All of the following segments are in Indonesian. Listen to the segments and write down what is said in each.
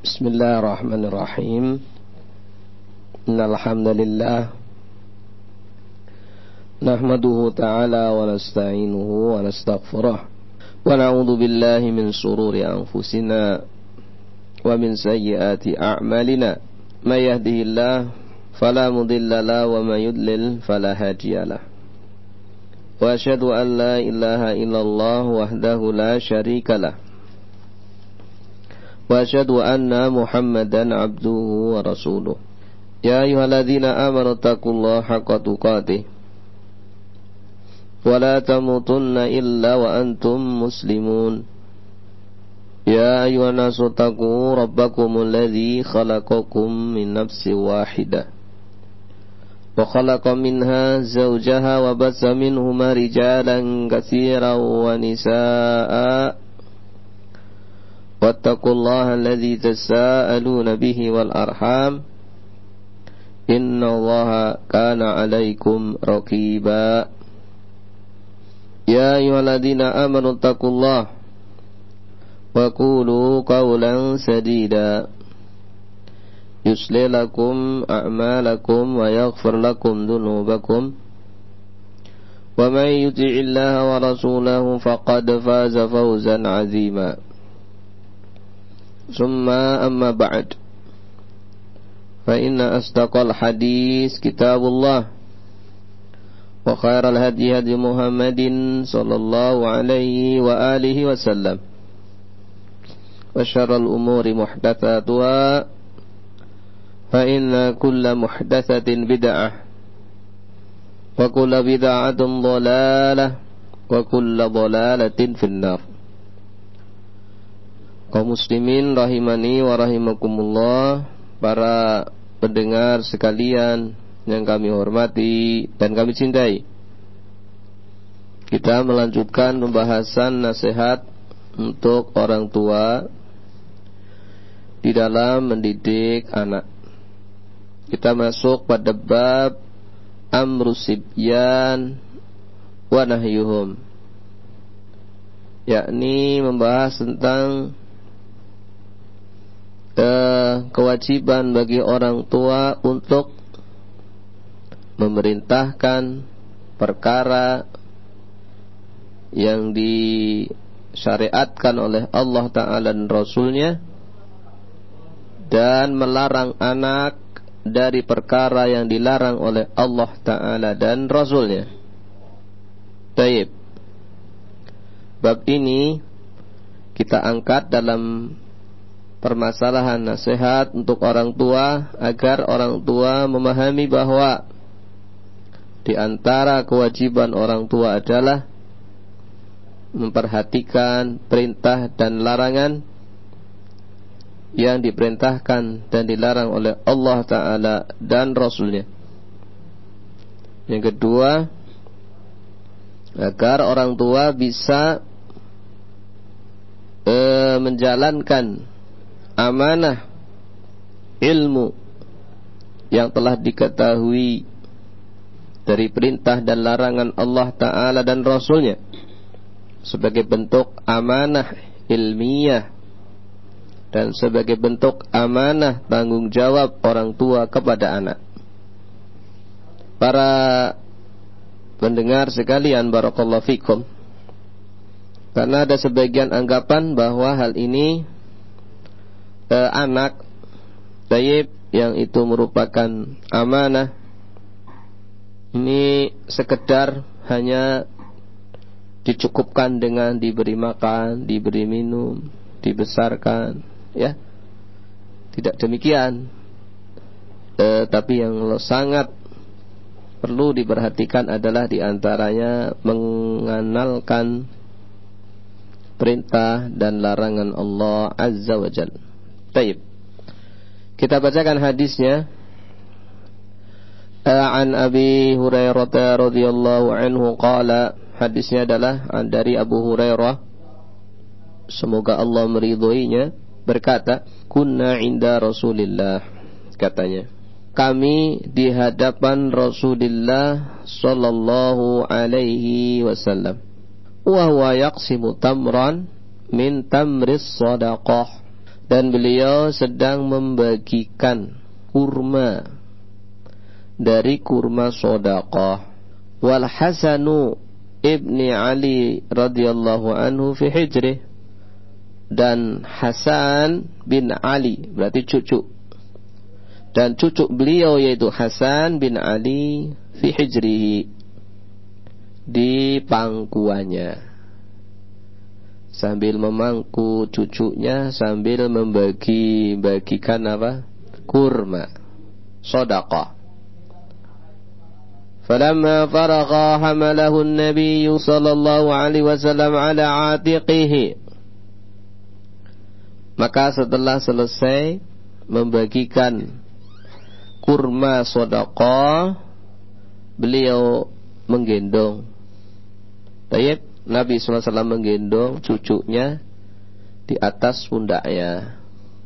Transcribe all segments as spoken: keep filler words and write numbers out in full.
Bismillahirrahmanirrahim. Innal hamdalillah nahmaduhu ta'ala wa nasta'inuhu wa nastaghfiruh wa na'udzu billahi min shururi anfusina wa min sayyiati a'malina. May yahdihillahu fala mudilla lahu wa may yudlil fala hadiyalah. Wa asyhadu an la ilaha illallah wahdahu la syarikalah. Wa asyhadu anna Muhammadan abduhu wa rasuluh. Ya ayyuhalladzina amanu taqullaha haqqa tuqatih wa la tamutunna illa wa antum muslimun. Ya ayyuhan nasu taqu rabbakumul ladzi khalaqakum min nafsin wahidah wa khalaqa minha zawjaha wa bassa minhuma rijalan katsiran wa nisaa'a. Wattaqullaha alladzi tasaaluna bihi wal arham innallaha kana 'alaikum raqiba. Ya ayyuhalladzina amanu taqullaha wa qulu qawlan sadida yuslih lakum a'malakum wa yaghfir lakum dhunubakum wa may yuti'illaha wa rasulahu faqad faza fawzan 'azima. Summa amma ba'd, fa inna asdaqal hadis kitabullah wa khairal hadi hadi Muhammadin sallallahu alaihi wa alihi wasallam wa syarrul umuri muhdatsatuha fa inna kulla muhdatsatin bid'ah wa kulla bid'atin dhalalah wa kulla dhalalatin finnar. Kaum muslimin rahimani wa rahimakumullah, para pendengar sekalian yang kami hormati dan kami cintai. Kita melanjutkan pembahasan nasihat untuk orang tua di dalam mendidik anak. Kita masuk pada bab amrus sibyan wa nahyuhum, yakni membahas tentang Uh, kewajiban bagi orang tua untuk memerintahkan perkara yang disyariatkan oleh Allah Ta'ala dan Rasulnya, dan melarang anak dari perkara yang dilarang oleh Allah Ta'ala dan Rasulnya. Baik, bab ini kita angkat dalam permasalahan nasihat untuk orang tua, agar orang tua memahami bahwa di antara kewajiban orang tua adalah memperhatikan perintah dan larangan yang diperintahkan dan dilarang oleh Allah Ta'ala dan Rasulnya. Yang kedua, agar orang tua bisa eh, menjalankan amanah ilmu yang telah diketahui dari perintah dan larangan Allah Ta'ala dan Rasulnya sebagai bentuk amanah ilmiah dan sebagai bentuk amanah tanggung jawab orang tua kepada anak. Para pendengar sekalian, barakallahu fikum, karena ada sebagian anggapan bahwa hal ini Eh, anak tayyib yang itu merupakan amanah ini sekedar hanya dicukupkan dengan diberi makan, diberi minum, dibesarkan, ya. Tidak demikian. Eh, tapi yang sangat perlu diperhatikan adalah diantaranya mengenalkan perintah dan larangan Allah Azza wa Jalla. Baik, kita bacakan hadisnya. An Abi Hurairah radhiyallahu anhu qala, hadisnya adalah dari Abu Hurairah, semoga Allah meridhoinya, berkata, kunna inda Rasulillah, katanya, kami di hadapan Rasulullah sallallahu alaihi wasallam, wa huwa yaqsimu tamran min tamris sadaqah, dan beliau sedang membagikan kurma dari kurma sedekah. Wal Hasanu ibni Ali radhiyallahu anhu fi hijrih, dan Hasan bin Ali berarti cucu, dan cucu beliau yaitu Hasan bin Ali fi hijrihi, di pangkuannya, sambil memangku cucunya sambil membagi-bagikan apa? Kurma sedekah. Falamma faragha hamalahu an-nabiy sallallahu alaihi wasallam ala atiqihi. Maka setelah selesai membagikan kurma sedekah, beliau menggendong. Baik, Nabi sallallahu alaihi wasallam menggendong cucunya di atas pundaknya.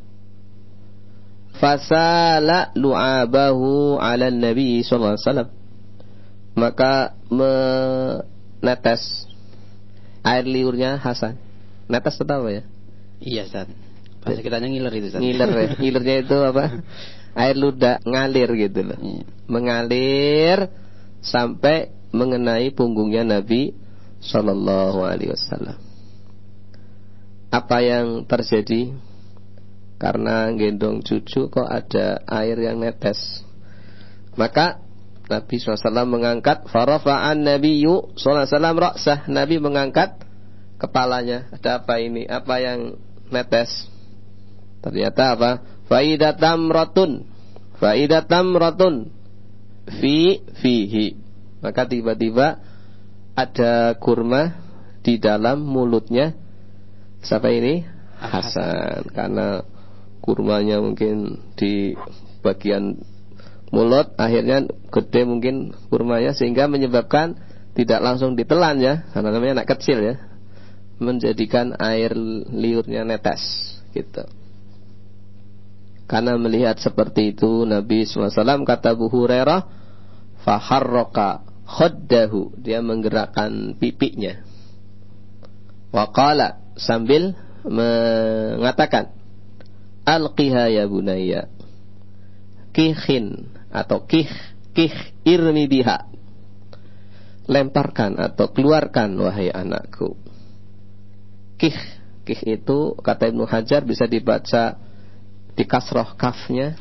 Fasala lu'abahu 'ala an-nabi sallallahu alaihi wasallam. Maka menetes air liurnya Hasan. Netes itu apa ya? Iya, Ustaz. Bahasa kitanya ngiler itu, Ustaz. Ngiler ya. Ngilirnya itu apa? Air ludah, ngalir gitu loh. Iya. Mengalir sampai mengenai punggungnya Nabi sallallahu alaihi wasallam. Apa yang terjadi? Karena gendong cucu kok ada air yang netes. Maka Nabi sallallahu alaihi wasallam mengangkat, farafa'an nabiyyu sallallahu alaihi wasallam ra'sah. Nabi mengangkat kepalanya. Ada apa ini? Apa yang netes? Ternyata apa? Faidatam ratun. Faidatam ratun fi fihi. Maka tiba-tiba ada kurma di dalam mulutnya. Siapa ini? Hasan. Karena kurmanya mungkin di bagian mulut, akhirnya gede mungkin kurmanya, sehingga menyebabkan tidak langsung ditelan ya, karena namanya anak kecil ya, menjadikan air liurnya netes gitu. Karena melihat seperti itu Nabi sallallahu alaihi wasallam, kata Abu Hurairah, faharraka khaddahu, dia menggerakkan pipinya, waqala, sambil mengatakan, alqiha ya bunayya, kikhin atau kih kih irmi biha, lemparkan atau keluarkan wahai anakku. Kih kih itu kata Ibnu Hajar bisa dibaca di kasroh kafnya,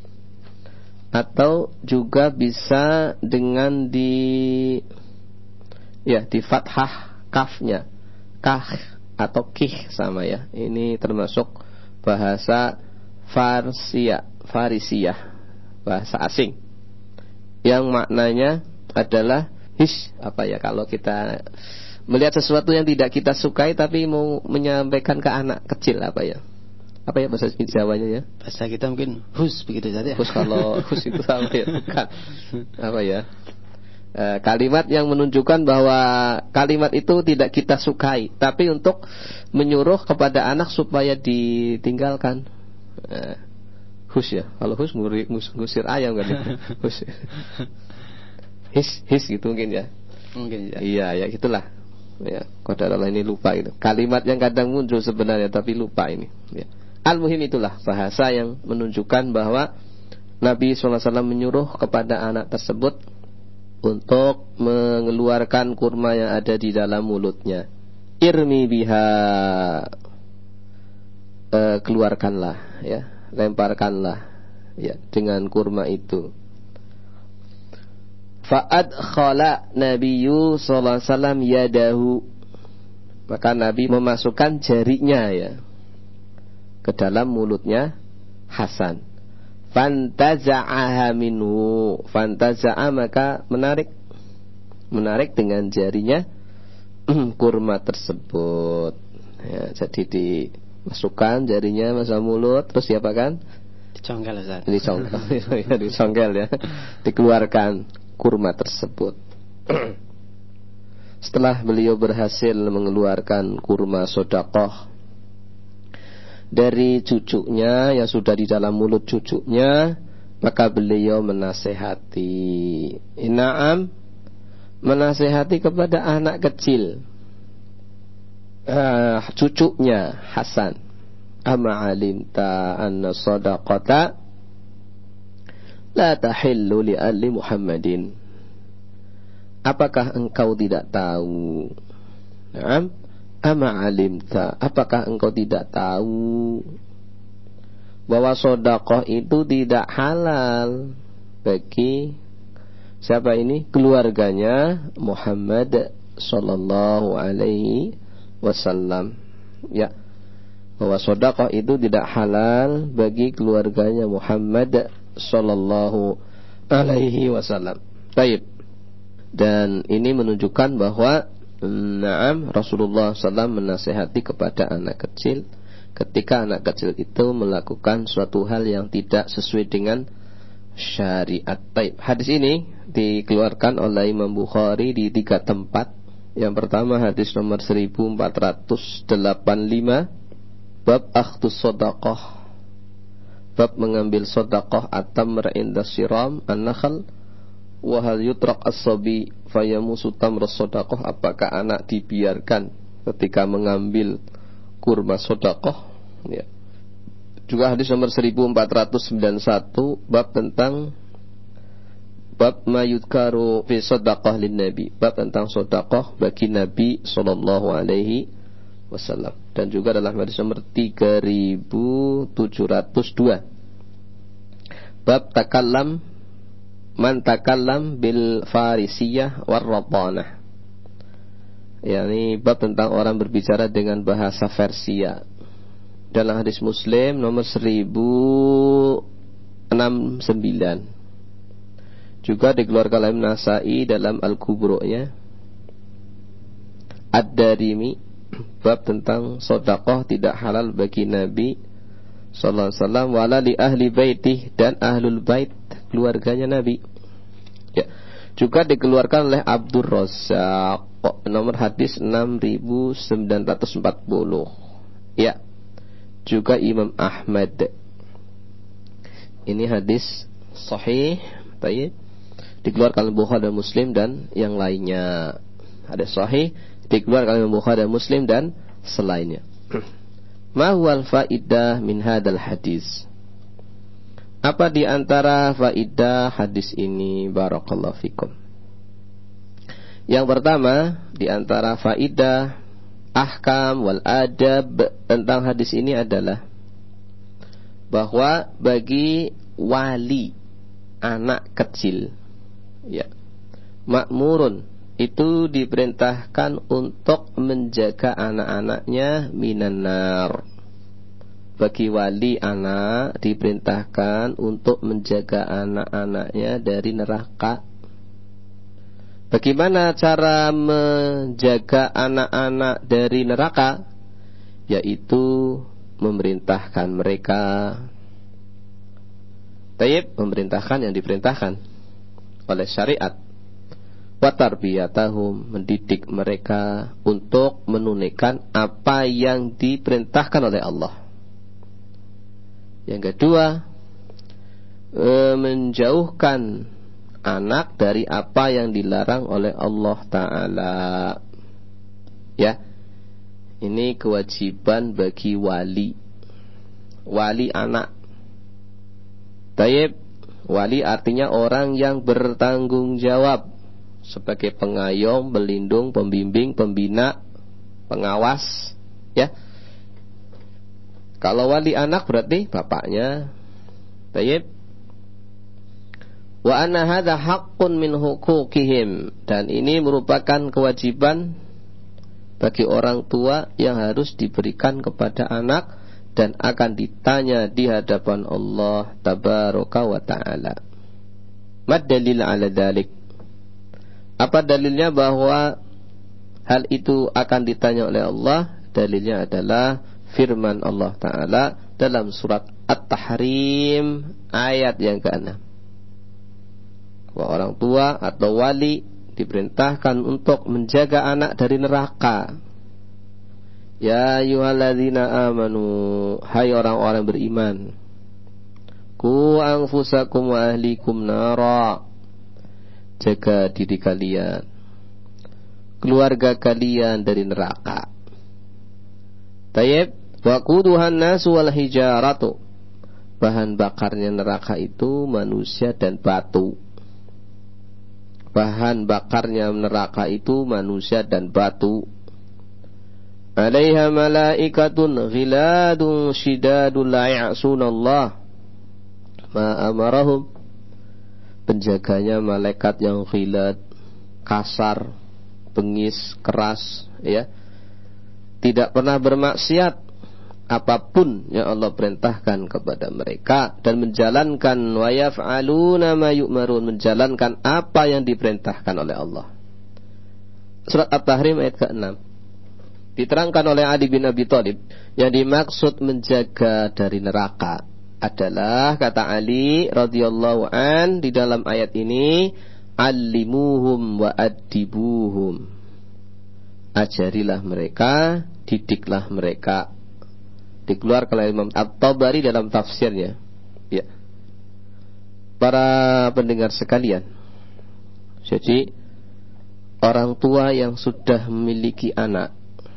atau juga bisa dengan di ya di fathah kafnya, kah atau kih sama ya. Ini termasuk bahasa Farsia, Farisiyah, bahasa asing, yang maknanya adalah his, apa ya, kalau kita melihat sesuatu yang tidak kita sukai tapi mau menyampaikan ke anak kecil, apa ya, apa ya bahasa Jawanya ya? Bahasa kita mungkin hus begitu saja. Hus, kalau hus itu sama ya, bukan. Apa ya? E, kalimat yang menunjukkan bahwa kalimat itu tidak kita sukai, tapi untuk menyuruh kepada anak supaya ditinggalkan. E, hus ya. Kalau hus nguri, ngus, ngusir ayam kan itu. Hus. His his gitu mungkin ya. Mungkin ya. Iya ya, gitulah. Ya, qadarullah, ini lupa itu. Kalimat yang kadang muncul sebenarnya tapi lupa ini. Ya. Al-muhim itulah bahasa yang menunjukkan bahwa Nabi sallallahu alaihi wasallam menyuruh kepada anak tersebut untuk mengeluarkan kurma yang ada di dalam mulutnya. Irmi biha, e, keluarkanlah ya, lemparkanlah ya dengan kurma itu. Fa'ad khala Nabiyyu sallallahu alaihi wasallam yadahu, maka Nabi memasukkan jarinya ya ke dalam mulutnya Hasan. Fantaza'aha minhu, fantaza'a maka menarik, menarik dengan jarinya kurma tersebut ya, jadi dimasukkan jarinya masuk mulut, terus siapa kan? Dicongkel, Ustaz. Dicongkel ya, dicongkel ya, dikeluarkan kurma tersebut. Setelah beliau berhasil mengeluarkan kurma sedekah dari cucunya yang sudah di dalam mulut cucunya, maka beliau menasehati, ina'am, menasehati kepada anak kecil, uh, cucunya Hasan. Ama alimta anna sadaqata la tahillu li ali Muhammadin. Apakah engkau tidak tahu? Naam. Ama alimta, apakah engkau tidak tahu bahwa sedekah itu tidak halal bagi siapa ini? Keluarganya Muhammad sallallahu alaihi wasallam. Ya. Bahwa sedekah itu tidak halal bagi keluarganya Muhammad sallallahu alaihi wasallam. Baik. Dan ini menunjukkan bahwa na'am Rasulullah sallallahu alaihi wasallam menasihati kepada anak kecil ketika anak kecil itu melakukan suatu hal yang tidak sesuai dengan syariat. Baik. Hadis ini dikeluarkan oleh Imam Bukhari di tiga tempat. Yang pertama hadis nomor seribu empat ratus delapan puluh lima, bab akhdus shadaqah, bab mengambil sedekah at-tamr inda siram an-nakhl. Wa hal yutrak as-sabi fayamusu tamr as-sadaqah, apakah anak dibiarkan ketika mengambil kurma sedekah? Ya. Juga hadis nomor seribu empat ratus sembilan puluh satu, bab tentang bab ma yudkaru fi sadaqah lin nabi, bab tentang sedekah bagi Nabi sallallahu alaihi wasallam. Dan juga dalam hadis nomor tiga ribu tujuh ratus dua, bab takallam man takallam bil farisiyah war rabanah, yakni bab tentang orang berbicara dengan bahasa Persia. Dalam hadis Muslim nomor seribu enam puluh sembilan, juga dikeluarkan oleh Nasai dalam Al-Kubro'nya. Ad-Darimi, bab tentang sedekah tidak halal bagi Nabi sallallahu alaihi wasallam wala li ahli baitih, dan ahlul bait keluarganya Nabi. Ya. Juga dikeluarkan oleh Abdur Razzaq nomor hadis enam ribu sembilan ratus empat puluh. Ya. Juga Imam Ahmad. Ini hadis sahih, baik. Dikeluarkan oleh Bukhari dan Muslim dan yang lainnya. Hadis sahih dikeluarkan oleh Bukhari dan Muslim dan selainnya. Ma huwal faidah min hadal hadis? Apa di antara faidah hadis ini? Barakallahu fikum. Yang pertama di antara faidah ahkam wal adab tentang hadis ini adalah bahwa bagi wali anak kecil, ya, makmurun, itu diperintahkan untuk menjaga anak-anaknya minan nar. Bagi wali anak diperintahkan untuk menjaga anak-anaknya dari neraka. Bagaimana cara menjaga anak-anak dari neraka? Yaitu memerintahkan mereka. Tayyib, memerintahkan yang diperintahkan oleh syariat. Wa tarbiyatahum, mendidik mereka untuk menunaikan apa yang diperintahkan oleh Allah. Yang kedua, e, menjauhkan anak dari apa yang dilarang oleh Allah Ta'ala. Ya, ini kewajiban bagi wali, wali anak. Tayyib, wali artinya orang yang bertanggung jawab sebagai pengayom, pelindung, pembimbing, pembina, pengawas. Ya. Kalau wali anak berarti bapaknya. Tayyib. Wa anna hadza haqqun min huquqihim, dan ini merupakan kewajiban bagi orang tua yang harus diberikan kepada anak dan akan ditanya di hadapan Allah tabaraka wa taala. Mad dalil ala dzalik? Apa dalilnya bahwa hal itu akan ditanya oleh Allah? Dalilnya adalah firman Allah Ta'ala dalam surat At-Tahrim ayat yang keenam. Bahwa orang tua atau wali diperintahkan untuk menjaga anak dari neraka. Ya ayyuhalladzina amanu, hai orang-orang beriman, ku anfusakum wa ahlikum nara, jaga diri kalian, keluarga kalian dari neraka. Tayyib, Waquduhan nasu wal hijaratu. Bahan bakarnya neraka itu manusia dan batu. Bahan bakarnya neraka itu manusia dan batu. Alaiha malaikatun ghiladun shidadun la ya'sunallah ma amarahum. Penjaganya malaikat yang ghilad, kasar, bengis, keras, ya. Tidak pernah bermaksiat apapun yang Allah perintahkan kepada mereka, dan menjalankan wa yaf'aluna ma yu'marun, menjalankan apa yang diperintahkan oleh Allah. Surat At-Tahrim ayat keenam. Diterangkan oleh Ali bin Abi Thalib, yang dimaksud menjaga dari neraka adalah, kata Ali radhiyallahu an di dalam ayat ini, allimuhum wa addibuhum. Ajarilah mereka, didiklah mereka. Dikeluarkan oleh Imam At-Tabari dalam tafsirnya. Ya. Para pendengar sekalian, jadi orang tua yang sudah memiliki anak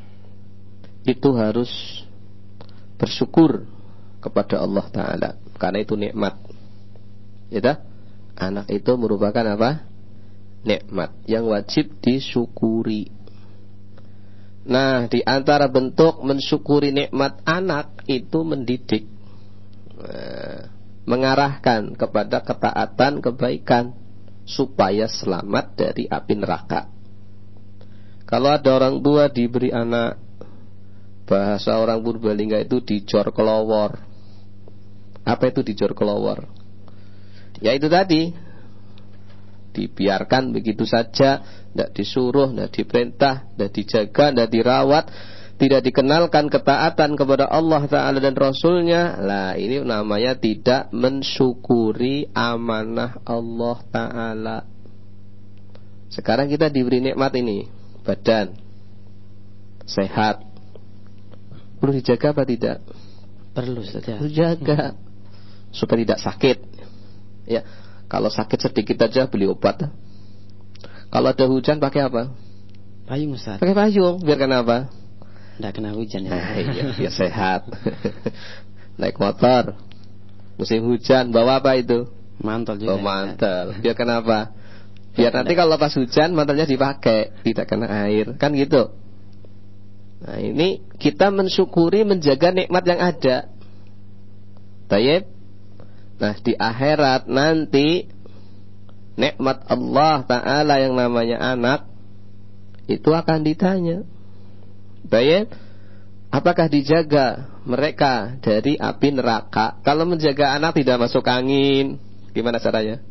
itu harus bersyukur kepada Allah Ta'ala, karena itu nikmat. Ya, anak itu merupakan apa? Nikmat yang wajib disyukuri. Nah, di antara bentuk mensyukuri nikmat anak itu mendidik, nah, mengarahkan kepada ketaatan, kebaikan, supaya selamat dari api neraka. Kalau ada orang tua diberi anak, bahasa orang Purbalingga itu dijor kelowor. Apa itu dijor kelowor? Ya itu tadi, dibiarkan begitu saja, tidak disuruh, tidak diperintah, tidak dijaga, tidak dirawat, tidak dikenalkan ketaatan kepada Allah Ta'ala dan Rasulnya. Lah ini namanya tidak mensyukuri amanah Allah Ta'ala. Sekarang kita diberi nikmat ini, badan sehat, perlu dijaga apa tidak? Perlu saja. Dijaga supaya tidak sakit. Ya, kalau sakit sedikit aja beli obat. Kalau ada hujan pakai apa? Payung, Ustaz. Pakai payung, biar kenapa? Tidak kena hujan ya. Nah, iya, biar sehat. Naik motor, musim hujan bawa apa itu? Mantel juga. Oh, mantel. Biar kenapa? Biar nanti kalau pas hujan mantelnya dipakai, tidak kena air, kan gitu. Nah, ini kita mensyukuri, menjaga nikmat yang ada. Baik. Nah, di akhirat nanti nikmat Allah Ta'ala yang namanya anak itu akan ditanya. Baik. Apakah dijaga mereka dari api neraka? Kalau menjaga anak tidak masuk angin, gimana caranya?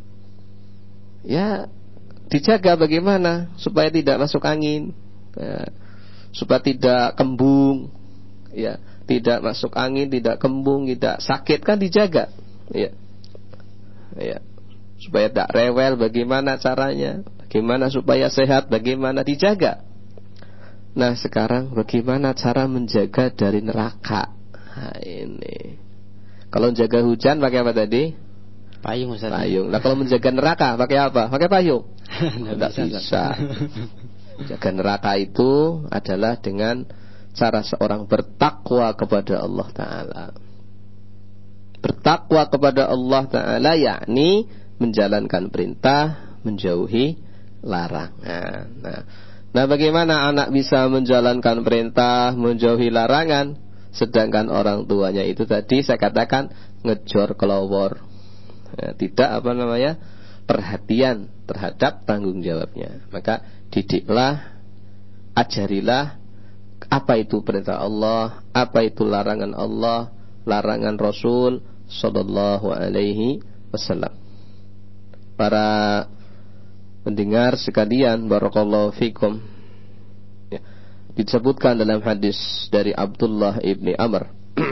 Ya, dijaga bagaimana supaya tidak masuk angin, ya, supaya tidak kembung, ya, tidak masuk angin, tidak kembung, tidak sakit, kan dijaga, ya, ya, supaya tidak rewel, bagaimana caranya, bagaimana supaya sehat, bagaimana dijaga. Nah sekarang bagaimana cara menjaga dari neraka? Nah, ini kalau menjaga hujan pakai apa tadi? Payung, Ustaz. Payung. Nah kalau menjaga neraka pakai apa? Pakai payung? Tidak bisa, bisa. Jaga neraka itu adalah dengan cara seorang bertakwa kepada Allah Ta'ala. Bertakwa kepada Allah Ta'ala yakni menjalankan perintah, menjauhi larangan. Nah, nah bagaimana anak bisa menjalankan perintah, menjauhi larangan, sedangkan orang tuanya itu tadi saya katakan ngejor kelowor, ya, tidak apa namanya perhatian terhadap tanggung jawabnya. Maka didiklah, ajarilah apa itu perintah Allah, apa itu larangan Allah, larangan Rasul sallallahu alaihi wasallam. Para pendengar sekalian, barakallahu fikum, ya, disebutkan dalam hadis dari Abdullah ibni Amr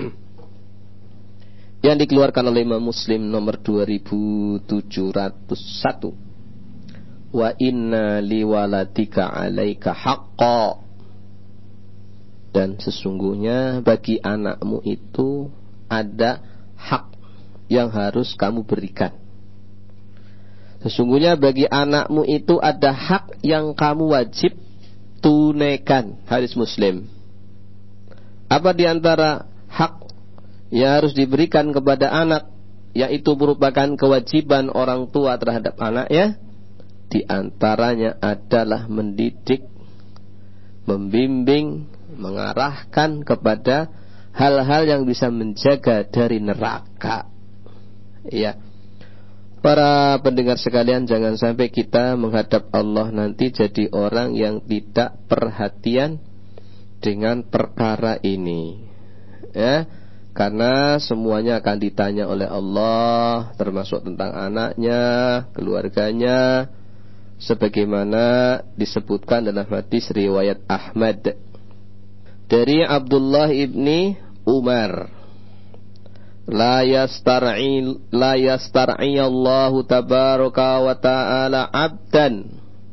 yang dikeluarkan oleh Imam Muslim nomor dua ribu tujuh ratus satu. Wa inna liwaladika alaika haqqa, dan sesungguhnya bagi anakmu itu ada hak yang harus kamu berikan. Sesungguhnya bagi anakmu itu ada hak yang kamu wajib tunaikan. Hadis Muslim. Apa diantara yang harus diberikan kepada anak, yaitu merupakan kewajiban orang tua terhadap anaknya, di antaranya adalah mendidik, membimbing, mengarahkan kepada hal-hal yang bisa menjaga dari neraka. Ya, para pendengar sekalian, jangan sampai kita menghadap Allah nanti jadi orang yang tidak perhatian dengan perkara ini. Ya, karena semuanya akan ditanya oleh Allah, termasuk tentang anaknya, keluarganya, sebagaimana disebutkan dalam hadis riwayat Ahmad dari Abdullah ibni Umar, la yastar'i la yastar'i Allah tabaraka wa ta'ala 'abdan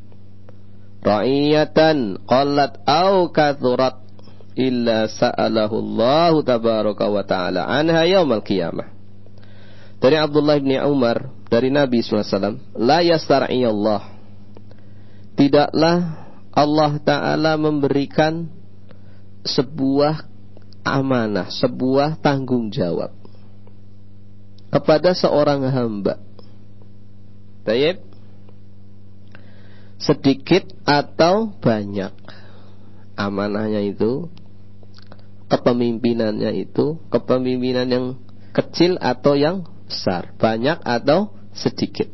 ra'iyatan qallat aw kathurat illa sa'alahu Allah tabaraka wa ta'ala anha yaumal qiyamah. Dari Abdullah ibni Umar dari Nabi sallallahu alaihi wasallam, la yastar'i Allah, tidaklah Allah Ta'ala memberikan sebuah amanah, sebuah tanggung jawab kepada seorang hamba, baik sedikit atau banyak. Amanahnya itu, kepemimpinannya itu, kepemimpinan yang kecil atau yang besar, banyak atau sedikit.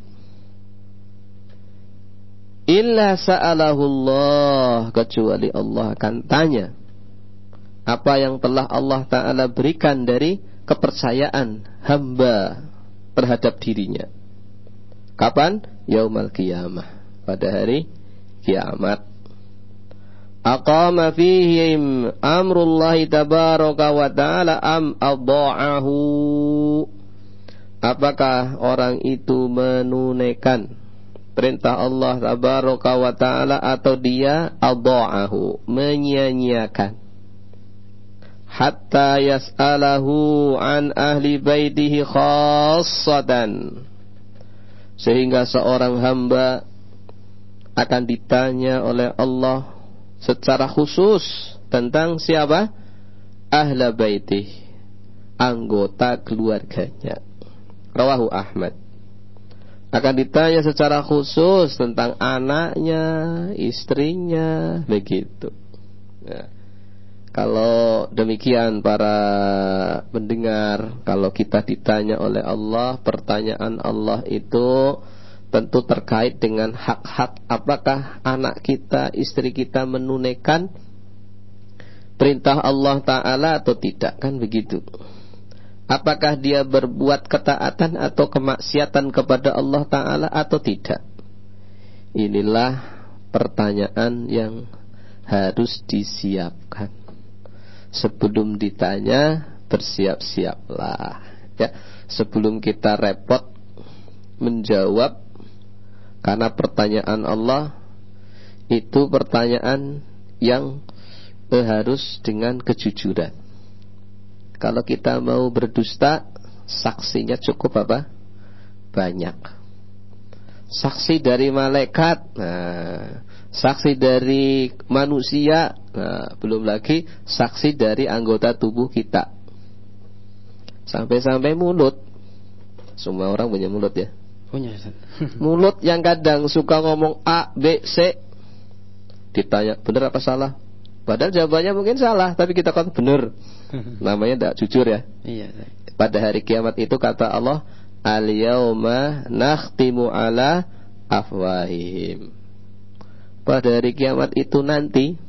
Illa sa'alahu Allah, kecuali Allah akan tanya apa yang telah Allah Ta'ala berikan dari kepercayaan hamba terhadap dirinya. Kapan? Yaumal qiyamah, pada hari kiamat. Aqama fihim amrullahi tabaraka wa ta'ala am adha'ahu, apakah orang itu menunaikan perintah Allah tabaraka wa ta'ala atau dia adha'ahu, menyia-nyiakan. Hatta yas'alahu an ahli baitihi khassatan, sehingga seorang hamba akan ditanya oleh Allah secara khusus tentang siapa? Ahla baitih, anggota keluarganya. Rawahu Ahmad. Akan ditanya secara khusus tentang anaknya, istrinya, begitu. Ya. Kalau demikian para pendengar, kalau kita ditanya oleh Allah, pertanyaan Allah itu tentu terkait dengan hak-hak. Apakah anak kita, istri kita menunaikan perintah Allah Ta'ala atau tidak, kan begitu. Apakah dia berbuat ketaatan atau kemaksiatan kepada Allah Ta'ala atau tidak. Inilah pertanyaan yang harus disiapkan. Sebelum ditanya, bersiap-siaplah, ya. Sebelum kita repot menjawab, karena pertanyaan Allah itu pertanyaan yang eh, harus dengan kejujuran. Kalau kita mau berdusta, saksinya cukup apa? Banyak. Saksi dari malaikat, nah, saksi dari manusia, nah, belum lagi saksi dari anggota tubuh kita. Sampai-sampai mulut. Semua orang punya mulut ya. Punya. Mulut yang kadang suka ngomong A, B, C. Ditanya benar apa salah, padahal jawabannya mungkin salah, tapi kita kan benar. Namanya tidak jujur ya. Iya. Pada hari kiamat itu kata Allah, al-yauma nakhtimu ala afwahihim. Pada hari kiamat itu nanti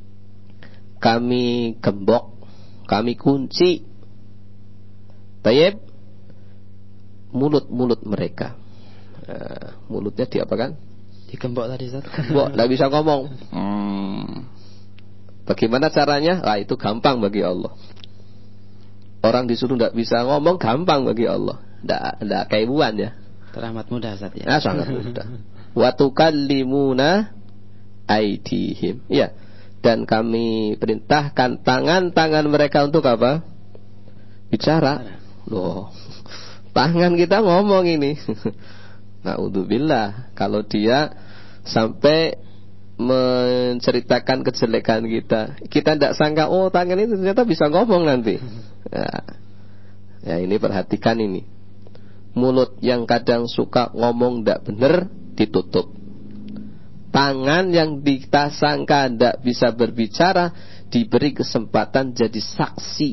kami gembok, kami kunci, tayyib, mulut-mulut mereka. Nah, mulutnya diapakan? Digembok tadi, Ustaz. Gembok, tidak bisa ngomong. Hmm. Bagaimana caranya? Ah, itu gampang bagi Allah. Orang disuruh tidak bisa ngomong, gampang bagi Allah. Tidak, tidak kaibuan ya. Teramat mudah, Ustaz ya. Nah, sangat mudah. Wa tukallimuna aydihim. Ya. Dan kami perintahkan tangan-tangan mereka untuk apa? Bicara. Loh. Tangan kita ngomong ini. Na'udzubillah. Kalau dia sampai menceritakan kejelekan kita, kita tidak sangka, oh tangan itu ternyata bisa ngomong nanti. Ya. Ya ini perhatikan ini. Mulut yang kadang suka ngomong ndak bener ditutup. Tangan yang kita sangka ndak bisa berbicara diberi kesempatan jadi saksi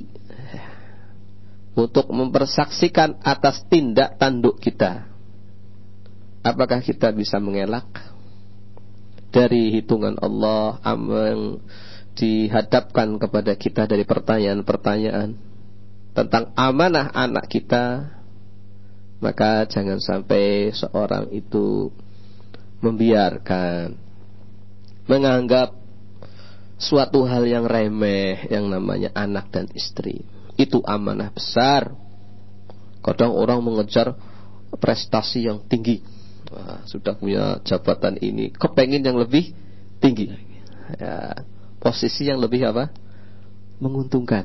untuk mempersaksikan atas tindak tanduk kita. Apakah kita bisa mengelak dari hitungan Allah yang dihadapkan kepada kita dari pertanyaan-pertanyaan tentang amanah anak kita? Maka jangan sampai seorang itu membiarkan, menganggap suatu hal yang remeh yang namanya anak dan istri. Itu amanah besar. Kadang orang mengejar prestasi yang tinggi. Wah, sudah punya jabatan ini, kepengin yang lebih tinggi. Ya, posisi yang lebih apa? Menguntungkan.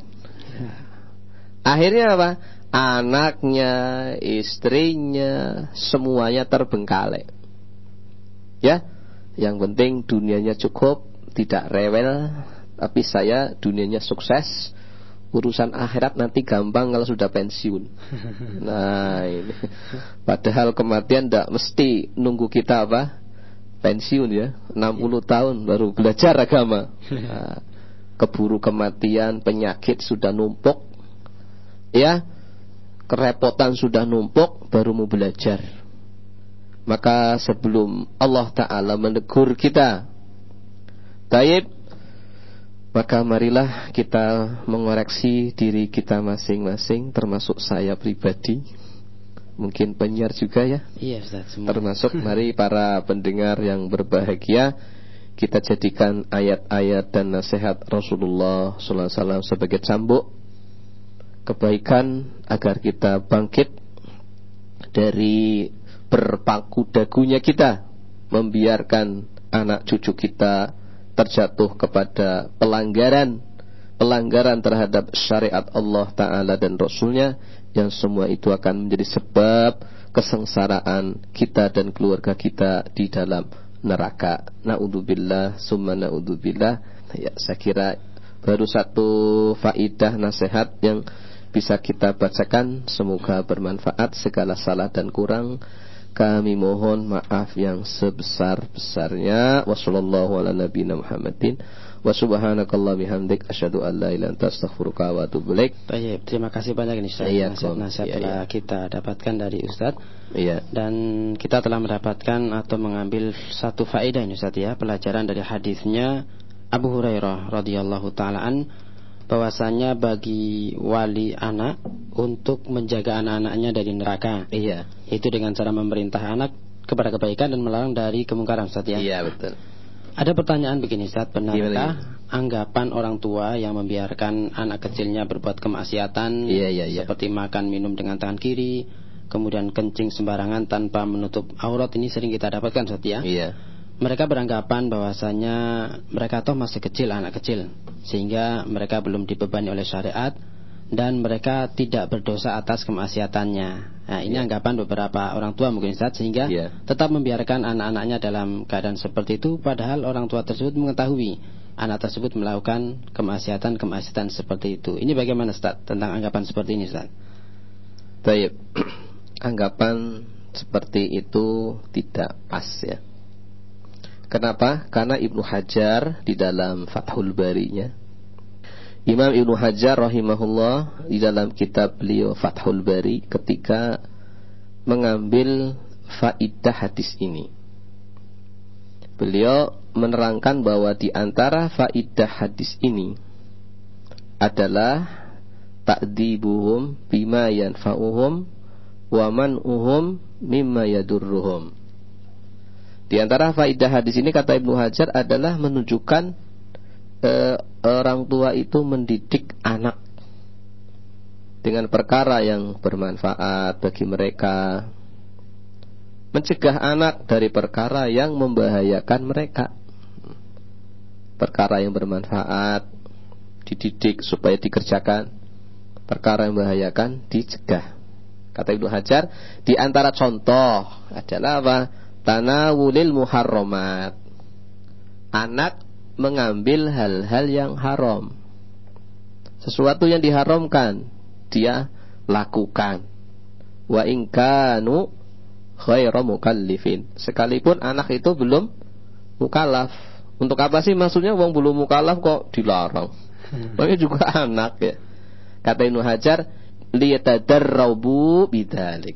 Akhirnya apa? Anaknya, istrinya, semuanya terbengkalai. Ya, yang penting dunianya cukup, tidak rewel, tapi saya dunianya sukses. Urusan akhirat nanti gampang kalau sudah pensiun. Nah ini, padahal kematian tidak mesti nunggu kita apa? Pensiun ya, enam puluh tahun baru belajar agama. Nah, keburu kematian, penyakit sudah numpuk, ya, kerepotan sudah numpuk, baru mau belajar. Maka sebelum Allah Ta'ala menegur kita, taib, maka marilah kita mengoreksi diri kita masing-masing, termasuk saya pribadi, mungkin penyiar juga ya. Iya Ustaz, semua. Termasuk mari para pendengar yang berbahagia, kita jadikan ayat-ayat dan nasihat Rasulullah sallallahu alaihi wasallam sebagai cambuk kebaikan agar kita bangkit dari berpaku dagunya kita membiarkan anak cucu kita terjatuh kepada pelanggaran pelanggaran terhadap syariat Allah Ta'ala dan Rasulnya, yang semua itu akan menjadi sebab kesengsaraan kita dan keluarga kita di dalam neraka. Na'udzubillah summa na'udzubillah. Ya, saya kira baru satu faidah nasihat yang bisa kita bacakan. Semoga bermanfaat. Segala salah dan kurang kami mohon maaf yang sebesar-besarnya. Wassallallahu ala nabiyina Muhammadin wa subhanakallah bihamdik asyhadu an la ilaha illa anta astaghfiruka wa atubu ilaik. Baik, terima kasih banyak ini Ustaz. Iya, nasihat-nasihat iya, telah iya. kita dapatkan dari Ustaz. Iya. Dan kita telah mendapatkan atau mengambil satu faedah ini Ustaz ya, pelajaran dari hadisnya Abu Hurairah radhiyallahu taala an, bahwasanya bagi wali anak untuk menjaga anak-anaknya dari neraka. Iya. Itu dengan cara memerintah anak kepada kebaikan dan melarang dari kemungkaran, Ustaz ya. Iya, betul. Ada pertanyaan begini, Ustaz, benarkah Gimana? anggapan orang tua yang membiarkan anak kecilnya berbuat kemaksiatan, iya, iya, iya. seperti makan minum dengan tangan kiri, kemudian kencing sembarangan tanpa menutup aurat, ini sering kita dapatkan, Ustaz ya. Iya. Mereka beranggapan bahwasanya mereka toh masih kecil, anak kecil, sehingga mereka belum dibebani oleh syariat dan mereka tidak berdosa atas kemaksiatannya. Nah, ini yeah. anggapan beberapa orang tua mungkin Ustaz, sehingga yeah. tetap membiarkan anak-anaknya dalam keadaan seperti itu, padahal orang tua tersebut mengetahui anak tersebut melakukan kemaksiatan-kemaksiatan seperti itu. Ini bagaimana Ustaz tentang anggapan seperti ini, Ustaz? Baik. Anggapan seperti itu tidak pas ya. Kenapa? Karena Ibnu Hajar di dalam Fathul Bari-nya, Imam Ibnu Hajar rahimahullah di dalam kitab beliau Fathul Bari, ketika mengambil faidah hadis ini, beliau menerangkan bahwa di antara faidah hadis ini adalah ta'dibuhum bima yanfa'uhum wa man'uhum mimma yadurruhum. Di antara faidah hadis ini, kata Ibnu Hajar, adalah menunjukkan eh, orang tua itu mendidik anak dengan perkara yang bermanfaat bagi mereka, mencegah anak dari perkara yang membahayakan mereka. Perkara yang bermanfaat dididik supaya dikerjakan, perkara yang membahayakan dicegah. Kata Ibnu Hajar, di antara contoh adalah apa? Tanawulil muharramat. Anak mengambil hal-hal yang haram, sesuatu yang diharamkan, dia lakukan. Wa in kanu ghairu mukallifin. Sekalipun anak itu belum mukallaf. Untuk apa sih maksudnya wong belum mukallaf kok dilarang? Makanya juga anak ya. Kata Ibnu Hajar, liyatadarrabu bidzalik.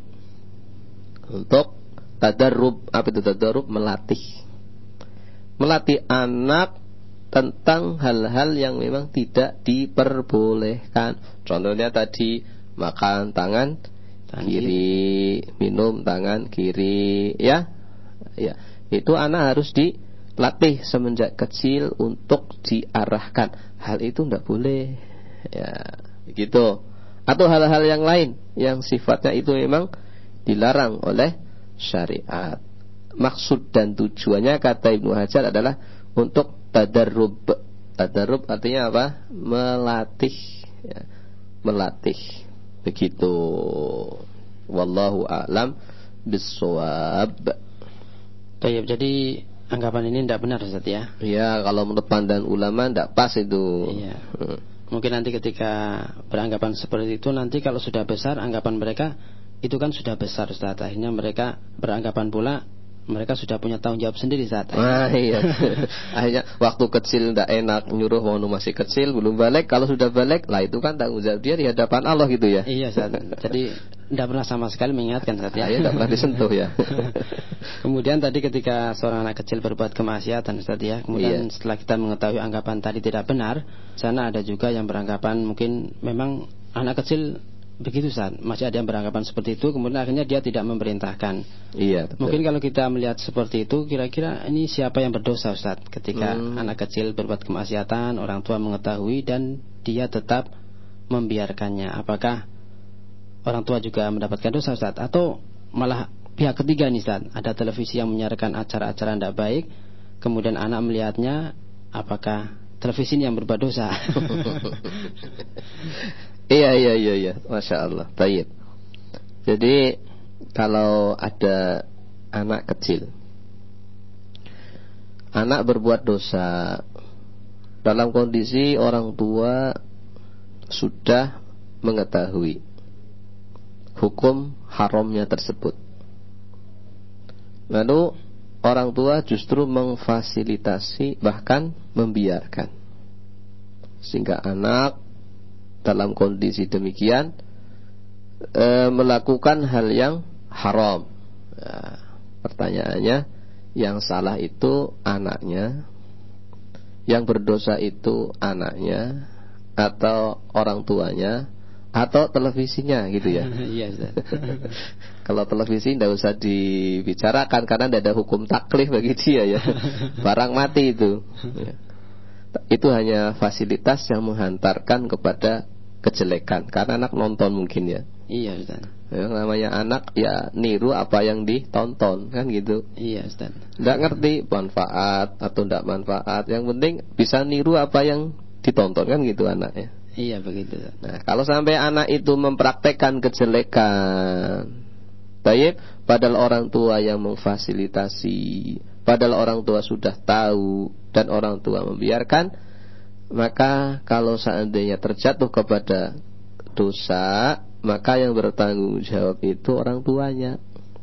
Untuk tadarrub, apa itu tadarrub? Melatih. Melatih anak tentang hal-hal yang memang tidak diperbolehkan. Contohnya tadi makan tangan kiri, minum tangan kiri, ya. Ya, itu anak harus dilatih semenjak kecil untuk diarahkan. Hal itu tidak boleh. Ya, begitu. Atau hal-hal yang lain yang sifatnya itu memang dilarang oleh syariat. Maksud dan tujuannya kata Ibnu Hajar adalah untuk tadarrub. Tadarrub artinya apa? Melatih, ya. Melatih. Begitu. Wallahu a'lam bissawab. Baik, jadi anggapan ini tidak benar Ustaz ya? Ya, kalau menurut pandangan ulama tidak pas itu. Iya. Hmm. Mungkin nanti ketika beranggapan seperti itu, nanti kalau sudah besar anggapan mereka itu kan sudah besar Ustaz. Akhirnya mereka beranggapan pula mereka sudah punya tanggung jawab sendiri saat ini. Ah, iya. Akhirnya waktu kecil tidak enak nyuruh waktu masih kecil belum balik. Kalau sudah balik, lah itu kan tanggung jawab dia di hadapan Allah gitu ya. Iya Ustaz. Jadi tidak pernah sama sekali mengingatkan Ustaz ya. Tidak pernah disentuh ya. Kemudian tadi ketika seorang anak kecil berbuat kemaksiatan Ustaz ya, kemudian iya. setelah kita mengetahui anggapan tadi tidak benar, sana ada juga yang beranggapan mungkin memang anak kecil begitu Ustaz, masih ada yang beranggapan seperti itu, kemudian akhirnya dia tidak memerintahkan. Iya, betul. Mungkin kalau kita melihat seperti itu, kira-kira ini siapa yang berdosa Ustaz ketika hmm. anak kecil berbuat kemaksiatan, orang tua mengetahui dan dia tetap membiarkannya? Apakah orang tua juga mendapatkan dosa Ustaz? Atau malah pihak ketiga nih Ustaz, ada televisi yang menyiarkan acara-acara tidak baik, kemudian anak melihatnya, apakah televisi ini yang berbuat dosa? Iya iya iya iya, masya Allah. Baik. Jadi kalau ada anak kecil, anak berbuat dosa dalam kondisi orang tua sudah mengetahui hukum haramnya tersebut, lalu orang tua justru memfasilitasi bahkan membiarkan, sehingga anak dalam kondisi demikian e, melakukan hal yang haram. Nah, pertanyaannya, yang salah itu anaknya, yang berdosa itu anaknya, atau orang tuanya, atau televisinya gitu ya? Iya. Kalau televisi tidak usah dibicarakan karena tidak ada hukum taklif bagi dia ya. Barang mati itu. Ya. Itu hanya fasilitas yang menghantarkan kepada kejelekan karena anak nonton mungkin ya. Iya Ustaz. Ya, namanya anak ya niru apa yang ditonton kan gitu. Iya Ustaz. Tidak ngerti manfaat atau tidak manfaat, yang penting bisa niru apa yang ditonton kan gitu anaknya. Iya begitu Ustaz. Nah, kalau sampai anak itu mempraktekkan kejelekan, baik padahal orang tua yang memfasilitasi, padahal orang tua sudah tahu dan orang tua membiarkan, maka kalau seandainya terjatuh kepada dosa, maka yang bertanggung jawab itu orang tuanya.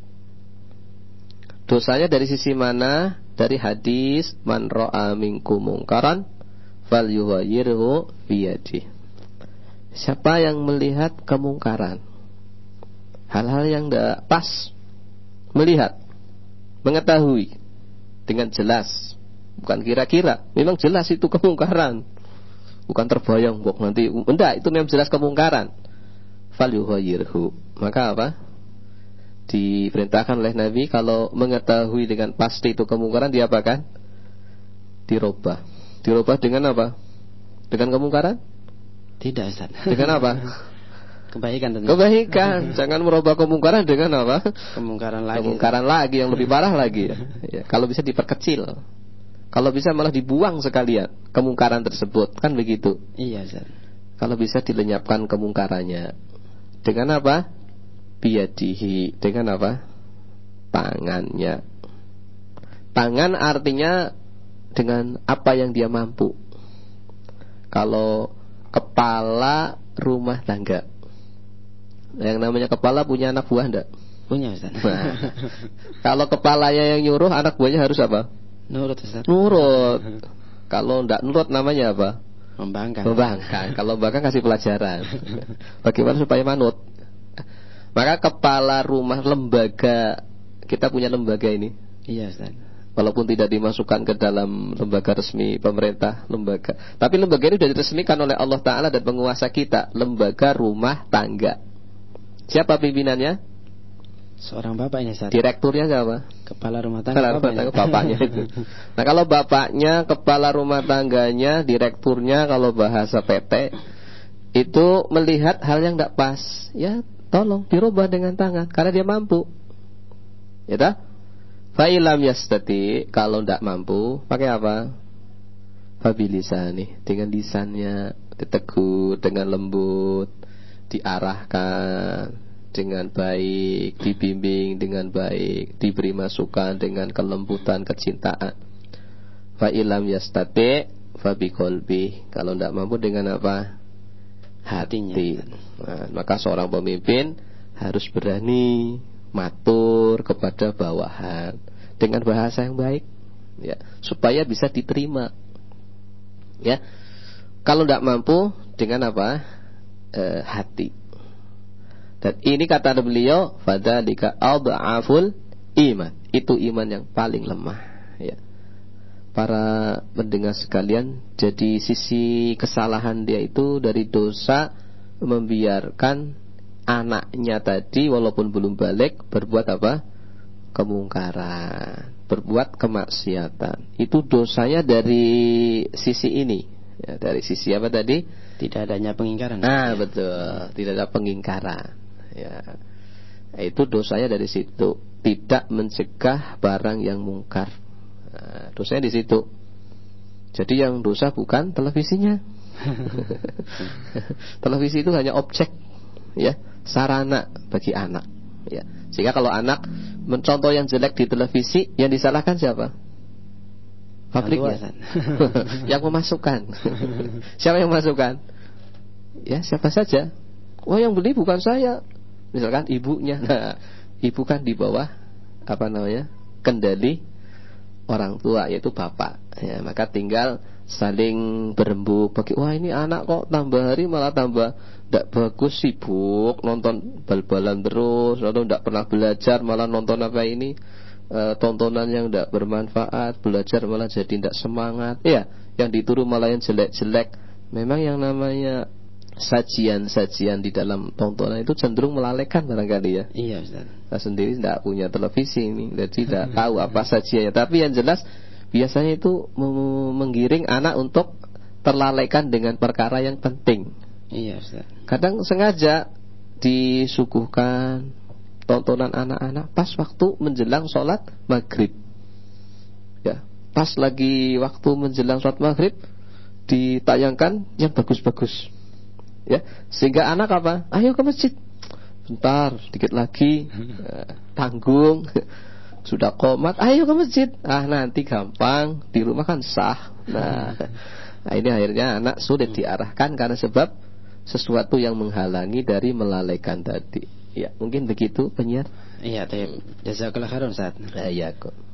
Dosanya dari sisi mana? Dari hadis man ra'a minkum mungkaran falyughayyirhu biyadihi. Siapa yang melihat kemungkaran, hal-hal yang tidak pas, melihat, mengetahui dengan jelas, bukan kira-kira, memang jelas itu kemungkaran, bukan terbayang kok nanti, enggak, itu memang jelas kemungkaran. Falyughayyirhu, maka apa? Diperintahkan oleh Nabi kalau mengetahui dengan pasti itu kemungkaran, diapakan? Dirubah. Dirubah dengan apa? Dengan kemungkaran? Tidak Ustaz. Dengan apa? Kebaikan tentu. Kebaikan. Jangan merubah kemungkaran dengan apa? Kemungkaran lagi. Kemungkaran lagi yang lebih parah lagi ya. Ya, kalau bisa diperkecil. Kalau bisa malah dibuang sekalian kemungkaran tersebut, kan begitu? Iya Ustaz. Kalau bisa dilenyapkan kemungkarannya. Dengan apa? Biyadihi. Dengan apa? Tangannya. Tangan artinya dengan apa yang dia mampu. Kalau kepala rumah tangga, Yang namanya kepala punya anak buah enggak? Punya Ustaz. Nah, kalau kepalanya yang nyuruh, anak buahnya harus apa? Nurut Ustaz. Nurut. Kalau enggak nurut namanya apa? Membangkang. Membangkang. Kalau membangkang kasih pelajaran. Bagaimana supaya manut? Maka kepala rumah lembaga, kita punya lembaga ini. Iya Ustaz. Walaupun tidak dimasukkan ke dalam lembaga resmi pemerintah, lembaga. Tapi lembaga ini sudah diresmikan oleh Allah Ta'ala dan penguasa kita. Lembaga rumah tangga. Siapa pimpinannya? Seorang bapak ini Ustaz. Direkturnya siapa? Kepala rumah tangga. Kepala rumah tangga bapaknya itu. Nah kalau bapaknya, kepala rumah tangganya, direkturnya, kalau bahasa P T itu melihat hal yang tidak pas, ya tolong dirubah dengan tangan, karena dia mampu. Ya tak? Fa'ilam yastati, kalau tidak mampu, pakai apa? Fabilisani, dengan lisannya ditegur dengan lembut, diarahkan dengan baik, dibimbing dengan baik, diberi masukan dengan kelembutan, kecintaan. Fa'ilam yastati, fabiqolbi, kalau tidak mampu dengan apa? Hatinya. Nah, maka seorang pemimpin harus berani matur kepada bawahan dengan bahasa yang baik, ya, supaya bisa diterima. Ya, kalau tidak mampu dengan apa? E, hati. Dan ini kata beliau, fadzalika adhaful iman. Itu iman yang paling lemah. Ya. Para pendengar sekalian, jadi sisi kesalahan dia itu dari dosa membiarkan anaknya tadi walaupun belum balik berbuat apa? Kemungkaran, berbuat kemaksiatan. Itu dosanya dari sisi ini, ya, dari sisi apa tadi? Tidak adanya pengingkaran. Nah, ya. Betul, tidak ada pengingkaran. Ya, itu dosanya dari situ. Tidak mencegah barang yang mungkar. Nah, dosanya di situ. Jadi yang dosa bukan televisinya. Televisi itu hanya objek, ya, sarana bagi anak, ya. Sehingga kalau anak mencontoh yang jelek di televisi, yang disalahkan siapa? Pabriknya. Yang memasukkan. Siapa yang memasukkan? Ya, siapa saja. Oh, yang beli bukan saya. Misalkan ibunya. Nah, ibu kan di bawah apa namanya? Kendali orang tua, yaitu bapak, ya, maka tinggal saling berembuk bagi, wah ini anak kok tambah hari malah tambah tidak bagus, sibuk nonton bal-balan terus, atau tidak pernah belajar, malah nonton apa ini e, tontonan yang tidak bermanfaat, belajar malah jadi tidak semangat, ya, yang dituruh malah yang jelek-jelek. Memang yang namanya sajian-sajian di dalam tontonan itu cenderung melalaikan barangkali, ya. Iya Ustaz. Saya sendiri tidak punya televisi ini, jadi tidak tahu apa sajiannya. Tapi yang jelas biasanya itu menggiring anak untuk terlalaikan dengan perkara yang penting. Iya Ustaz. Kadang sengaja disuguhkan tontonan anak-anak pas waktu menjelang sholat maghrib. Ya, pas lagi waktu menjelang sholat maghrib ditayangkan yang bagus-bagus. Ya, sehingga anak apa? Ayo ke masjid. Bentar, dikit lagi eh, tanggung. Sudah qomat, ayo ke masjid. Ah, nanti gampang, di rumah kan sah. Nah, nah ini akhirnya anak sulit diarahkan karena sebab sesuatu yang menghalangi dari melalaikan tadi. Ya, mungkin begitu penyiar. Iya, tapi jazakallahu khairan Ustaz. Nah, iya kok.